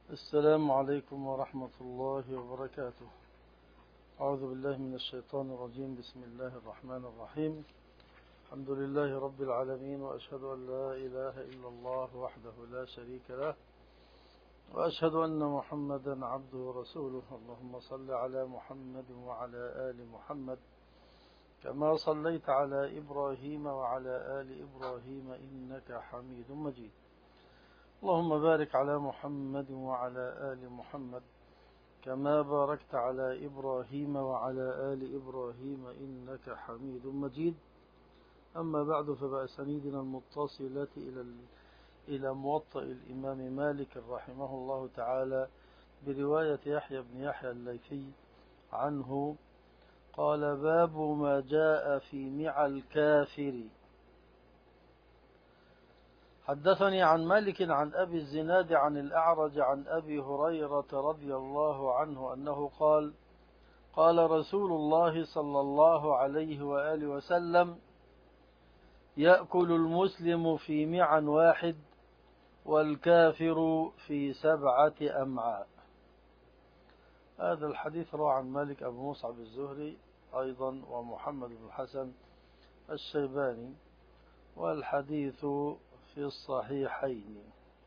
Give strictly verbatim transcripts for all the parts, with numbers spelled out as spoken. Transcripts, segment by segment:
السلام عليكم ورحمة الله وبركاته. أعوذ بالله من الشيطان الرجيم. بسم الله الرحمن الرحيم. الحمد لله رب العالمين، وأشهد أن لا إله إلا الله وحده لا شريك له، وأشهد أن محمدا عبده ورسوله. اللهم صل على محمد وعلى آل محمد كما صليت على إبراهيم وعلى آل إبراهيم إنك حميد مجيد. اللهم بارك على محمد وعلى آل محمد كما باركت على إبراهيم وعلى آل إبراهيم إنك حميد مجيد. أما بعد، فبأسانيدنا المتصلة إلى إلى موطأ الإمام مالك رحمه الله تعالى برواية يحيى بن يحيى الليثي عنه قال: باب ما جاء في مع الكافر. حدثني عن مالك عن أبي الزناد عن الأعرج عن أبي هريرة رضي الله عنه أنه قال: قال رسول الله صلى الله عليه وآله وسلم: يأكل المسلم في معا واحد والكافر في سبعة أمعاء. هذا الحديث روى عن مالك أبو مصعب الزهري أيضا ومحمد بن الحسن الشيباني، والحديث في الصحيحين.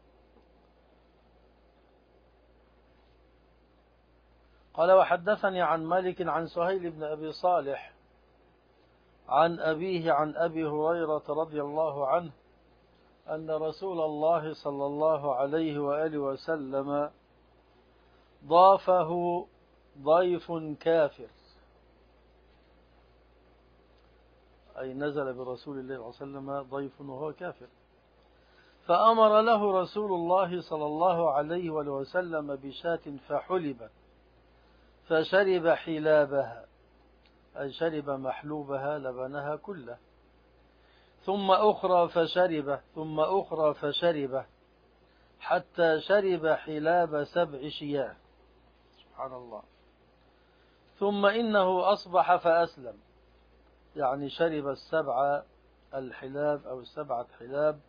قال: وحدثني عن مالك عن سهيل بن أبي صالح عن أبيه عن أبي هريرة رضي الله عنه أن رسول الله صلى الله عليه وآله وسلم ضافه ضيف كافر، أي نزل برسول الله صلى الله عليه وسلم ضيف وهو كافر، فأمر له رسول الله صلى الله عليه وسلم بشاة فحلبت فشرب حلابها، أي شرب محلوبها لبنها كله، ثم أخرى فشربه، ثم أخرى فشربه، حتى شرب حلاب سبع شياه. سبحان الله. ثم إنه أصبح فأسلم، يعني شرب السبع الحلاب أو السبعة حلاب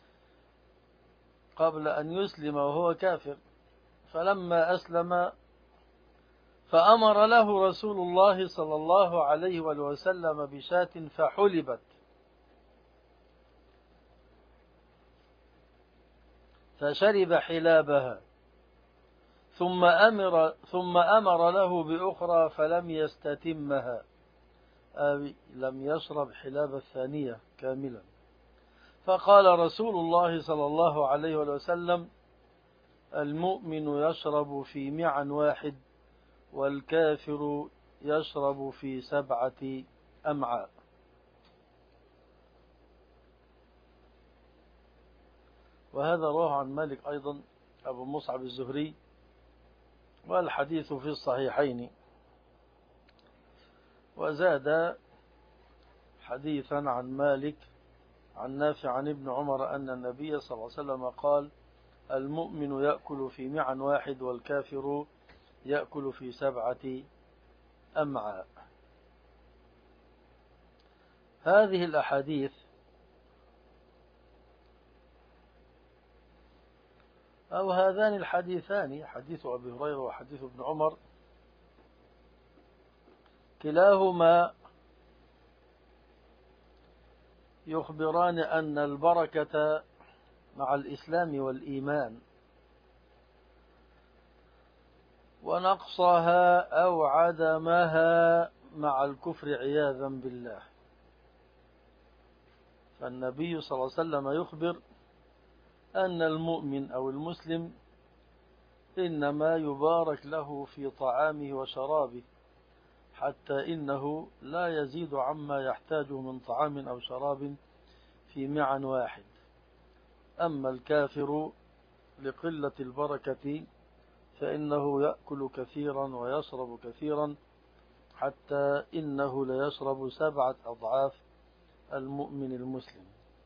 قبل أن يسلم وهو كافر، فلما أسلم فأمر له رسول الله صلى الله عليه وسلم بشاة فحلبت فشرب حلابها، ثم أمر, ثم أمر له بأخرى فلم يستتمها، أي لم يشرب حلاب الثانية كاملا، فقال رسول الله صلى الله عليه وسلم: المؤمن يشرب في معا واحد والكافر يشرب في سبعة أمعاء. وهذا رواه عن مالك أيضا أبو مصعب الزهري، والحديث في الصحيحين. وزاد حديثا عن مالك عن نافع عن ابن عمر أن النبي صلى الله عليه وسلم قال: المؤمن يأكل في معا واحد والكافر يأكل في سبعة أمعاء. هذه الأحاديث أو هذان الحديثان، حديث أبي هريرة وحديث ابن عمر، كلاهما يخبران أن البركة مع الإسلام والإيمان، ونقصها أو عدمها مع الكفر عياذا بالله. فالنبي صلى الله عليه وسلم يخبر أن المؤمن أو المسلم إنما يبارك له في طعامه وشرابه، حتى إنه لا يزيد عما يحتاجه من طعام أو شراب في معا واحد. أما الكافر لقلة البركة فإنه يأكل كثيرا ويشرب كثيرا، حتى إنه ليشرب سبعة أضعاف المؤمن المسلم.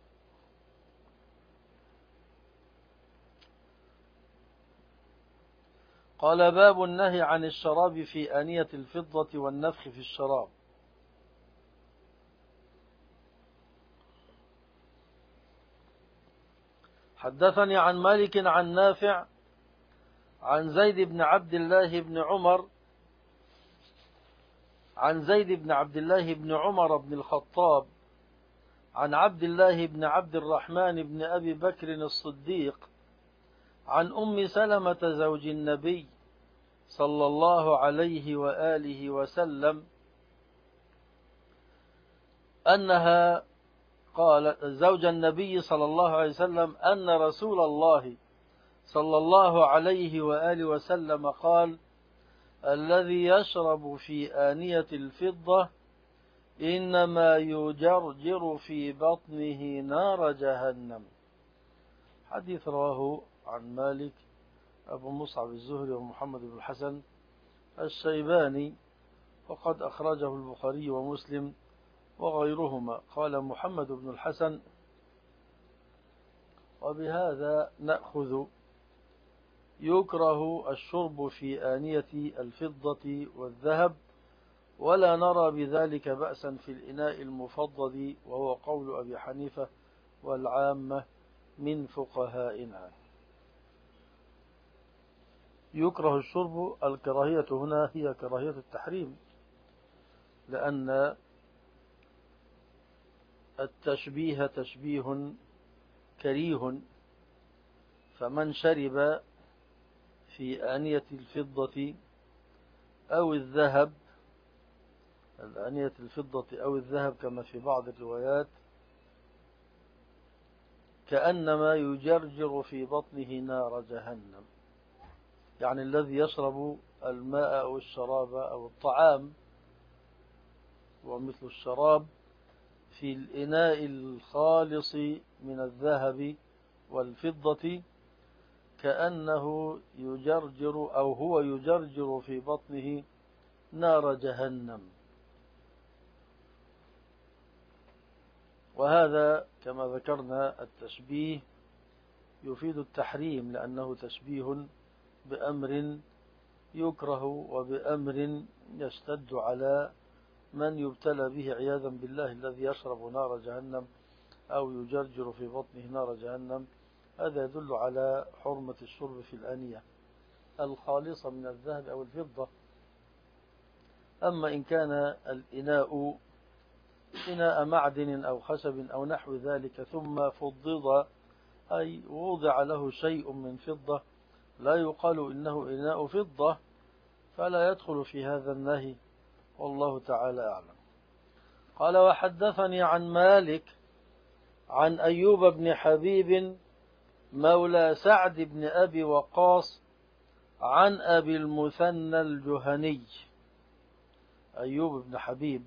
قال: باب النهي عن الشراب في آنية الفضة والنفخ في الشراب. حدثني عن مالك عن نافع عن زيد بن عبد الله بن عمر عن زيد بن عبد الله بن عمر بن الخطاب عن عبد الله بن عبد الرحمن بن أبي بكر الصديق عن أم سلمة زوج النبي صلى الله عليه وآله وسلم أنها قالت زوج النبي صلى الله عليه وسلم أن رسول الله صلى الله عليه وآله وسلم قال: الذي يشرب في آنية الفضة إنما يجرجر في بطنه نار جهنم. حديث رواه عن مالك أبو مصعب الزهري ومحمد بن الحسن الشيباني، وقد أخرجه البخاري ومسلم وغيرهما. قال محمد بن الحسن: وبهذا نأخذ يكره الشرب في آنية الفضة والذهب، ولا نرى بذلك بأسا في الإناء المفضل، وهو قول أبي حنيفة والعامة من فقهائنا. يكره الشرب، الكراهية هنا هي كراهية التحريم، لأن التشبيه تشبيه كريه، فمن شرب في آنية الفضة أو الذهب الآنية الفضة أو الذهب كما في بعض الروايات كأنما يجرجر في بطنه نار جهنم، يعني الذي يشرب الماء أو الشراب أو الطعام ومثل الشراب في الإناء الخالص من الذهب والفضة كأنه يجرجر أو هو يجرجر في بطنه نار جهنم. وهذا كما ذكرنا التشبيه يفيد التحريم، لأنه تشبيه بأمر يكره وبأمر يشتد على من يبتلى به عياذا بالله، الذي يشرب نار جهنم أو يجرجر في بطنه نار جهنم. هذا يدل على حرمة الشرب في الآنية الخالصة من الذهب أو الفضة. أما إن كان الإناء إناء معدن أو خشب أو نحو ذلك ثم فضض، أي وضع له شيء من فضة، لا يقال إنه إناء فضة، فلا يدخل في هذا النهي، والله تعالى أعلم. قال: وحدثني عن مالك عن أيوب بن حبيب مولى سعد بن أبي وقاص عن أبي المثنى الجهني. أيوب بن حبيب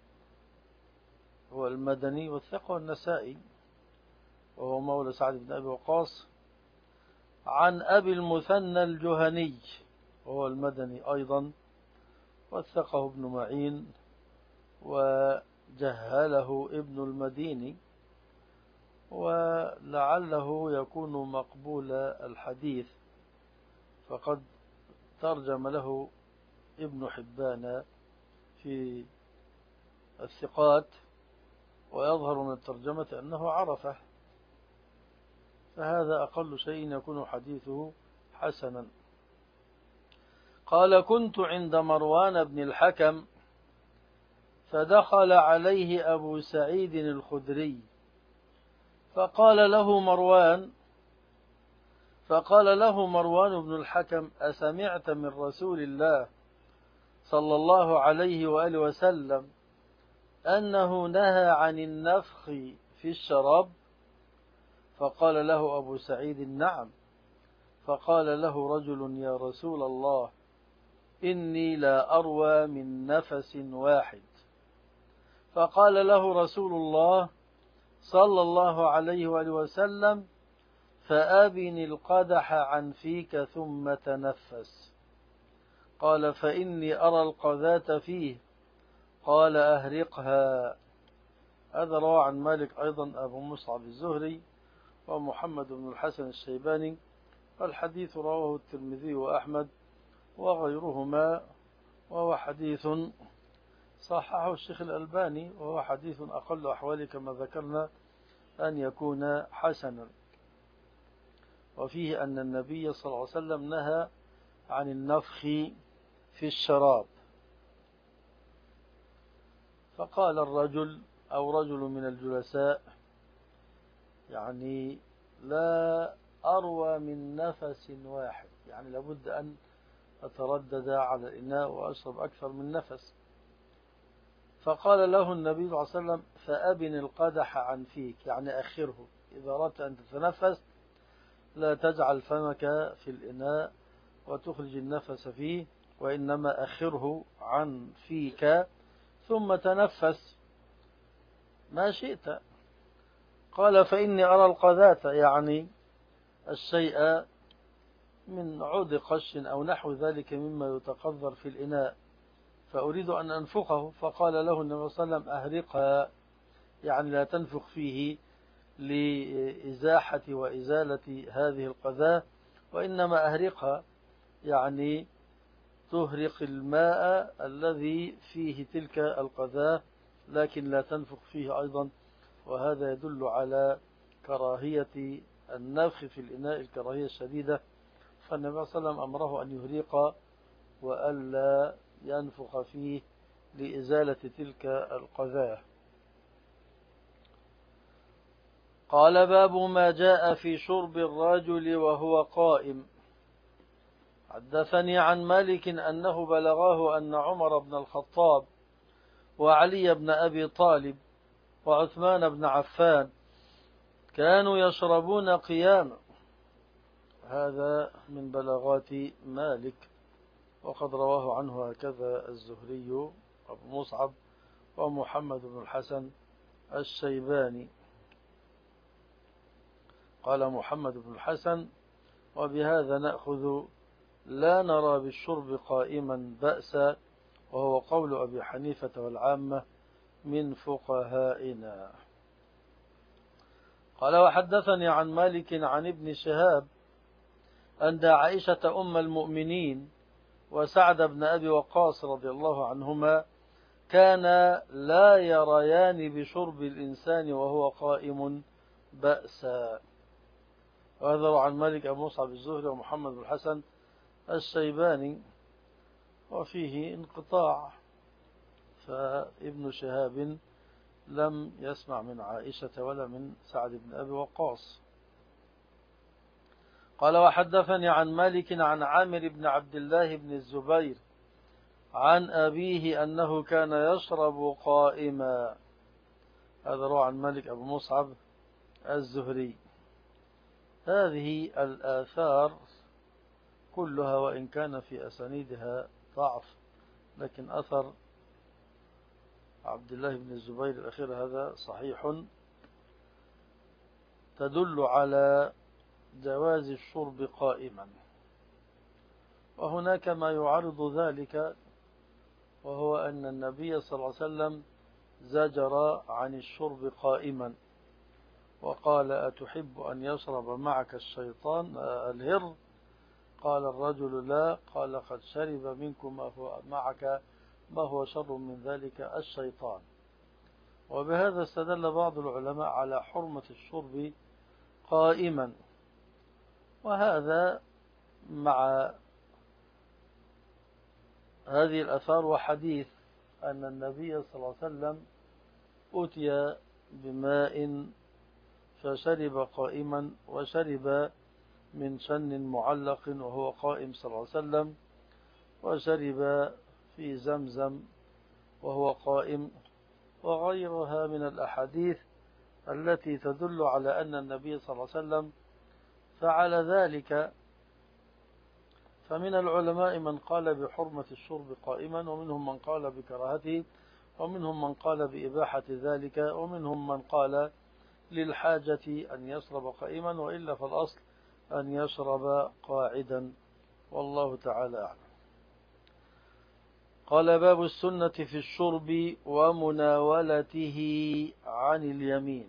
هو المدني والثقة النسائي، وهو مولى سعد بن أبي وقاص، عن أبي المثنى الجهني وهو المدني أيضا، وثقه ابن معين وجهله ابن المديني، ولعله يكون مقبول الحديث، فقد ترجم له ابن حبان في الثقات، ويظهر من الترجمة أنه عرفه، فهذا أقل شيء يكون حديثه حسنا. قال: كنت عند مروان بن الحكم فدخل عليه أبو سعيد الخدري فقال له مروان فقال له مروان بن الحكم: أسمعت من رسول الله صلى الله عليه وآله وسلم أنه نهى عن النفخ في الشراب؟ فقال له أبو سعيد: نعم. فقال له رجل: يا رسول الله، إني لا أروى من نفس واحد. فقال له رسول الله صلى الله عليه وآله وسلم: فأبن القدح عن فيك ثم تنفس. قال: فإني أرى القذاة فيه. قال: أهرقها. هذا روى عن مالك أيضا أبو مصعب الزهري ومحمد بن الحسن الشيباني، والحديث رواه الترمذي وأحمد وغيرهما، وهو حديث صححه الشيخ الألباني، وهو حديث أقل أحواله كما ذكرنا أن يكون حسنا. وفيه أن النبي صلى الله عليه وسلم نهى عن النفخ في الشراب. فقال الرجل أو رجل من الجلساء يعني لا أروى من نفس واحد، يعني لابد أن أتردد على الإناء وأشرب أكثر من نفس. فقال له النبي صلى الله عليه وسلم فأبن القدح عن فيك، يعني أخره، إذا أردت أن تتنفس لا تجعل فمك في الإناء وتخرج النفس فيه، وإنما أخره عن فيك ثم تنفس ما شئت. قال فإني أرى القذاة، يعني الشيء من عود قش أو نحو ذلك مما يتقذر في الإناء، فأريد أن أنفخه. فقال له النبي صلى الله عليه وسلم أهرقها، يعني لا تنفخ فيه لإزاحة وإزالة هذه القذاة، وإنما أهرقها يعني تهرق الماء الذي فيه تلك القذاة، لكن لا تنفخ فيه أيضا. وهذا يدل على كراهية النفخ في الإناء، الكراهية الشديدة. فالنبي صلى الله عليه وسلم أمره أن يهرق وألا ينفخ فيه لإزالة تلك القذاة. قال باب ما جاء في شرب الرجل وهو قائم. حدثني عن مالك أنه بلغه أن عمر بن الخطاب وعلي بن أبي طالب وعثمان بن عفان كانوا يشربون قياما. هذا من بلاغات مالك، وقد رواه عنه هكذا الزهري أبو مصعب ومحمد بن الحسن الشيباني. قال محمد بن الحسن وبهذا نأخذ لا نرى بالشرب قائما بأسا، وهو قول أبي حنيفة والعامة من فقهائنا. قال وحدثني عن مالك عن ابن شهاب أن عائشة أم المؤمنين وسعد بن أبي وقاص رضي الله عنهما كان لا يريان بشرب الإنسان وهو قائم بأسا. وهذا عن مالك أبو مصعب الزهري ومحمد بن الحسن الشيباني، وفيه انقطاع، فابن شهاب لم يسمع من عائشة ولا من سعد بن أبي وقاص. قال وحدثني عن مالك عن عامر بن عبد الله بن الزبير عن أبيه أنه كان يشرب قائما. هذا روى عن مالك أبو مصعب الزهري. هذه الآثار كلها وإن كان في أسانيدها ضعف، لكن أثر عبد الله بن الزبير الأخير هذا صحيح، تدل على جواز الشرب قائما. وهناك ما يعارض ذلك، وهو أن النبي صلى الله عليه وسلم زجر عن الشرب قائما وقال أتحب أن يشرب معك الشيطان الهر؟ قال الرجل لا، قال قد شرب منكم ما هو معك ما هو شر من ذلك الشيطان. وبهذا استدل بعض العلماء على حرمة الشرب قائما، وهذا مع هذه الأثار وحديث أن النبي صلى الله عليه وسلم أتي بماء فشرب قائما، وشرب من شن معلق وهو قائم صلى الله عليه وسلم، وشرب في زمزم وهو قائم، وغيرها من الأحاديث التي تدل على أن النبي صلى الله عليه وسلم فعل ذلك. فمن العلماء من قال بحرمة الشرب قائما، ومنهم من قال بكراهته، ومنهم من قال بإباحة ذلك، ومنهم من قال للحاجة أن يشرب قائما، وإلا فالأصل أن يشرب قاعدا، والله تعالى أعلم. قال باب السنة في الشرب ومناولته عن اليمين.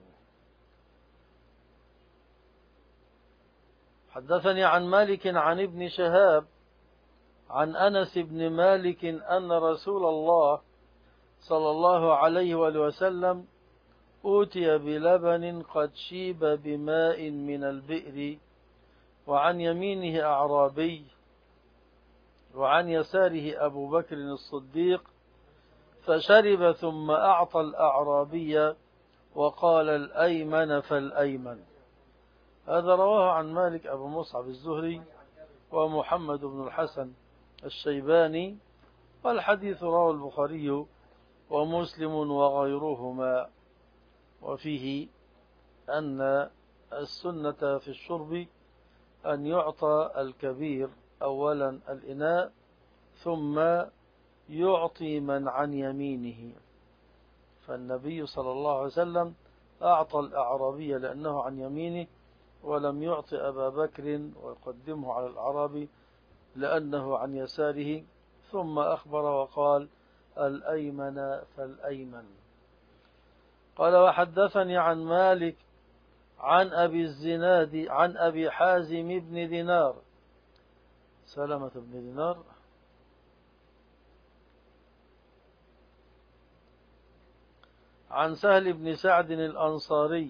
حدثني عن مالك عن ابن شهاب عن أنس بن مالك أن رسول الله صلى الله عليه وآله وسلم أوتي بلبن قد شيب بماء من البئر، وعن يمينه أعرابي وعن يساره أبو بكر الصديق فشرب ثم أعطى الأعرابي وقال الأيمن فالأيمن. هذا رواه عن مالك أبو مصعب الزهري ومحمد بن الحسن الشيباني، والحديث رواه البخاري ومسلم وغيرهما. وفيه أن السنة في الشرب أن يعطى الكبير أولا الإناء ثم يعطي من عن يمينه، فالنبي صلى الله عليه وسلم أعطى الأعرابي لأنه عن يمينه، ولم يعطي أبا بكر ويقدمه على الأعرابي لأنه عن يساره، ثم أخبر وقال الأيمن فالأيمن. قال وحدثني عن مالك عن أبي الزناد عن أبي حازم بن دينار، سلمة بن دينار، عن سهل بن سعد الأنصاري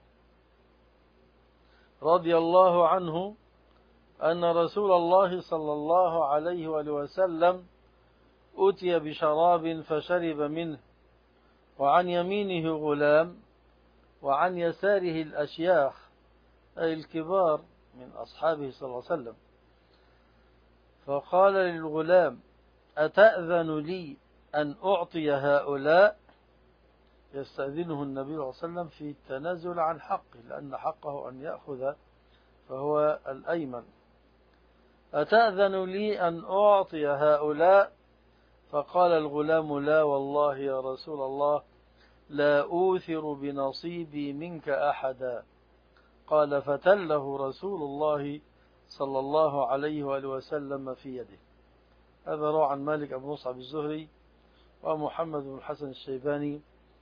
رضي الله عنه أن رسول الله صلى الله عليه وآله وسلم أتي بشراب فشرب منه، وعن يمينه غلام وعن يساره الأشياخ أي الكبار من أصحابه صلى الله عليه وسلم. فقال للغلام أتأذن لي أن أعطي هؤلاء؟ يستأذنه النبي صلى الله عليه وسلم في التنازل عن حقه، لأن حقه أن يأخذ فهو الأيمن. أتأذن لي أن أعطي هؤلاء؟ فقال الغلام لا والله يا رسول الله لا أوثر بنصيبي منك أحدا. قال فتله رسول الله صلى الله عليه وآله وسلم في يده. هذا روى عن مالك أبو مصعب الزهري ومحمد بن الحسن الشيباني،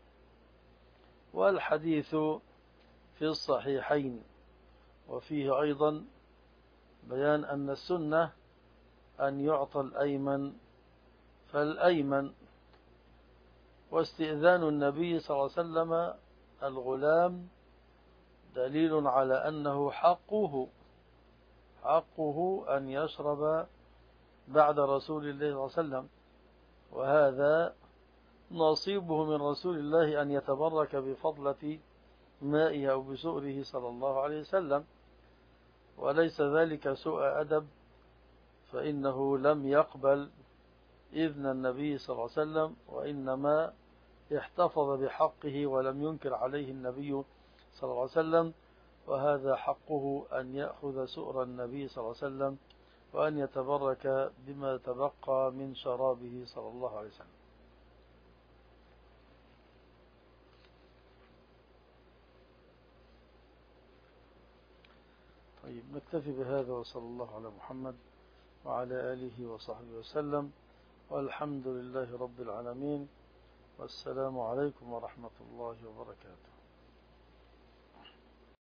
والحديث في الصحيحين. وفيه أيضا بيان أن السنة أن يعطى الأيمن فالأيمن، واستئذان النبي صلى الله عليه وسلم الغلام دليل على أنه حقه حقه أن يشرب بعد رسول الله صلى الله عليه وسلم، وهذا نصيبه من رسول الله أن يتبرك بفضلة مائه أو بسؤره صلى الله عليه وسلم، وليس ذلك سوء أدب، فإنه لم يقبل إذن النبي صلى الله عليه وسلم، وإنما احتفظ بحقه ولم ينكر عليه النبي صلى الله عليه وسلم، وهذا حقه أن يأخذ سؤر النبي صلى الله عليه وسلم وأن يتبرك بما تبقى من شرابه صلى الله عليه وسلم. طيب نكتفي بهذا، وصلى الله على محمد وعلى آله وصحبه وسلم، والحمد لله رب العالمين، والسلام عليكم ورحمة الله وبركاته.